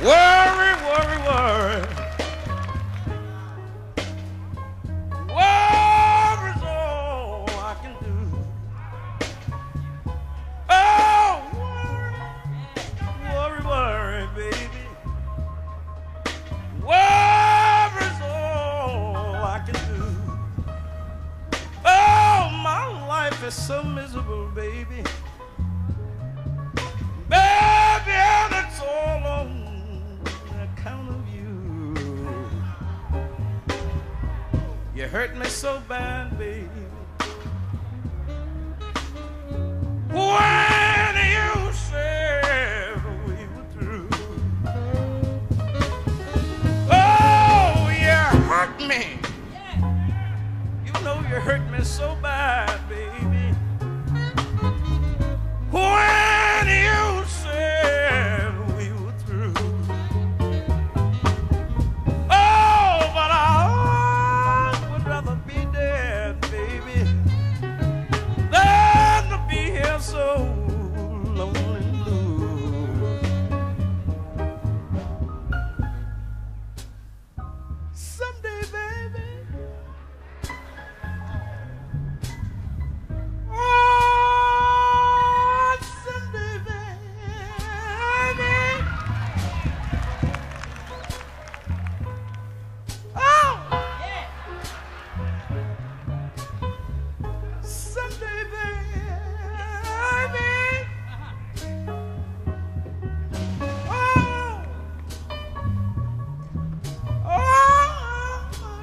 Worry, worry, worry. Worry's all I can do. Oh, worry, worry, baby. Worry's all I can do. Oh, my life is so miserable, baby. Baby, and it's all on account of you. You hurt me so bad, baby. When you said we were through. Oh, you hurt me. You know you hurt me so bad, baby. When you said we were through. Oh, but I would rather be dead, baby, than to be here so lonely and blue. Someday, baby. Oh, someday, baby. Oh, someday, baby. Oh, oh,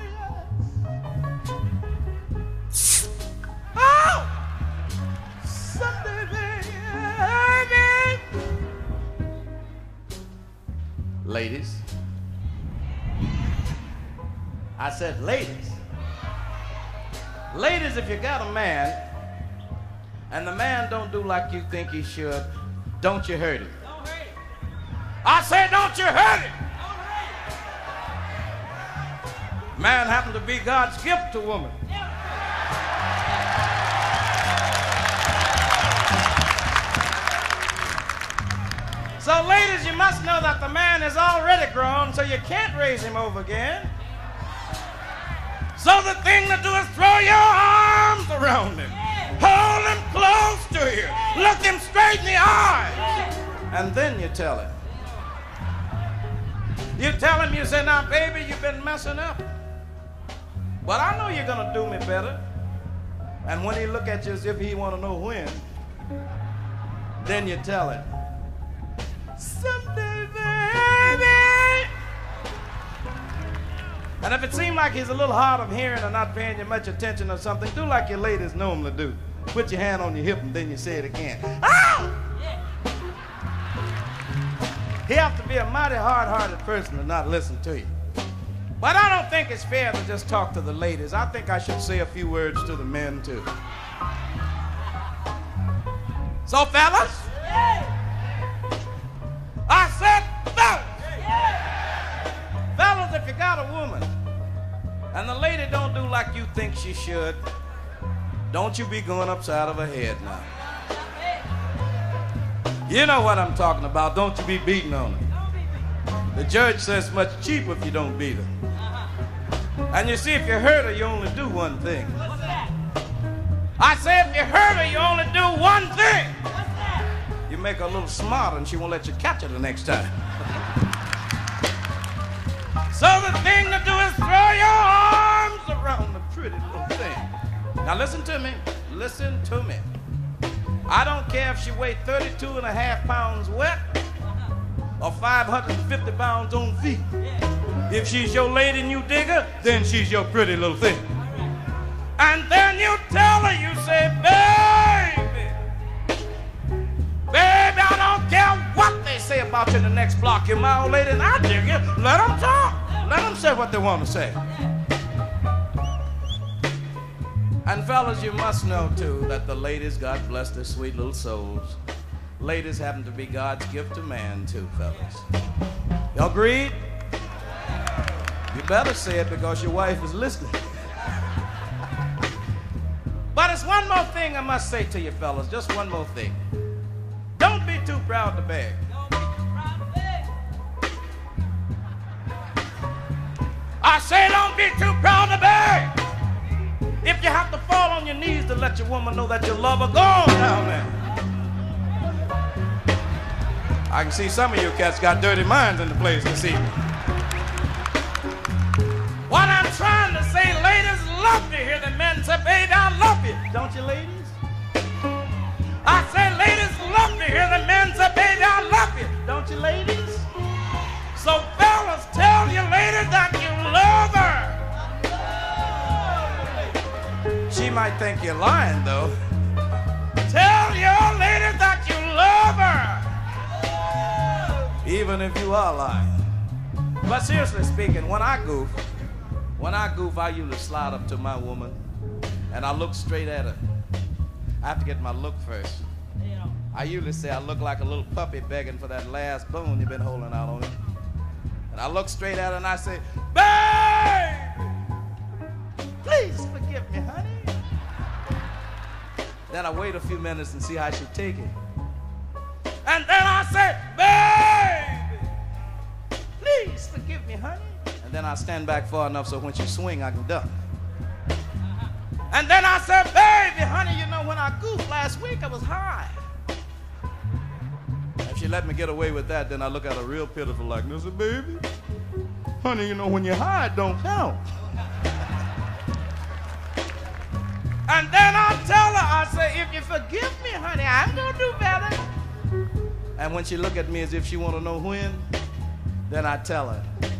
yes. Oh, someday, baby. Ladies. I said ladies. Ladies, if you got a man and the man don't do like you think he should, don't you hurt him. Don't hurt it. I said don't you hurt him. Don't hurt Man happened to be God's gift to woman. it. Yeah. So ladies, you must know that the man is already grown, so you can't raise him over again. So the thing to do is throw your arms around him. Hold him close to you. Look him straight in the eyes. And then you tell him. You tell him, you say, now baby, you've been messing up. But I know you're gonna do me better. And when he look at you as if he wanna know when, then you tell him, someday, baby. And if it seems like he's a little hard of hearing or not paying you much attention or something, do like your ladies normally do. Put your hand on your hip and then you say it again. Ow! He has to be a mighty hard-hearted person to not listen to you. But I don't think it's fair to just talk to the ladies. I think I should say a few words to the men too. So fellas, I said fellas. Fellas, if you got a woman and the lady don't do like you think she should, don't you be going upside of her head now. You know what I'm talking about. Don't you be beating on her. The judge says it's much cheaper if you don't beat her. And you see, if you hurt her, you only do one thing. What's that? I say if you hurt her, you only do one thing. What's that? You make her a little smarter and she won't let you catch her the next time. So the thing to do is throw your arms around the pretty little thing. Now listen to me. Listen to me. I don't care if she weighs 32.5 pounds wet or 550 pounds on feet. If she's your lady and you dig her, then she's your pretty little thing. And then you tell her, you say, baby, I don't care what they say about you in the next block. You're my old lady and I dig you. Let them talk. Let them say what they want to say. And fellas, you must know too that the ladies, God bless their sweet little souls, ladies happen to be God's gift to man too, fellas. Y'all agreed? You better say it because your wife is listening. But it's one more thing I must say to you fellas, just one more thing. Don't be too proud to beg. I say don't be too proud to beg. If you have to fall on your knees to let your woman know that you love her, go on down there. I can see some of you cats got dirty minds in the place this evening. What I'm trying to say, ladies, love to hear the men say, baby, I love you. Don't you, ladies? I say, ladies, love to hear the men say, baby, I love you. Don't you, ladies? So, fellas, tell your lady that you love her. She might think you're lying, though. Tell your lady that you love her. Even if you are lying. But seriously speaking, when I goof, I usually slide up to my woman and I look straight at her. I have to get my look first. I usually say I look like a little puppy begging for that last bone you've been holding out on him. And I look straight at her and I say, babe, please forgive me, honey. Then I wait a few minutes and see how she take it. And then I say, babe, please forgive me, honey. And then I stand back far enough so when she swing, I can duck. And then I said, baby, honey, you know, when I goofed last week, I was high. If she let me get away with that, then I look at her real pitiful like, I said, baby, honey, you know, when you're high, it don't count. And then I tell her, I say, if you forgive me, honey, I'm going to do better. And when she look at me as if she want to know when, then I tell her,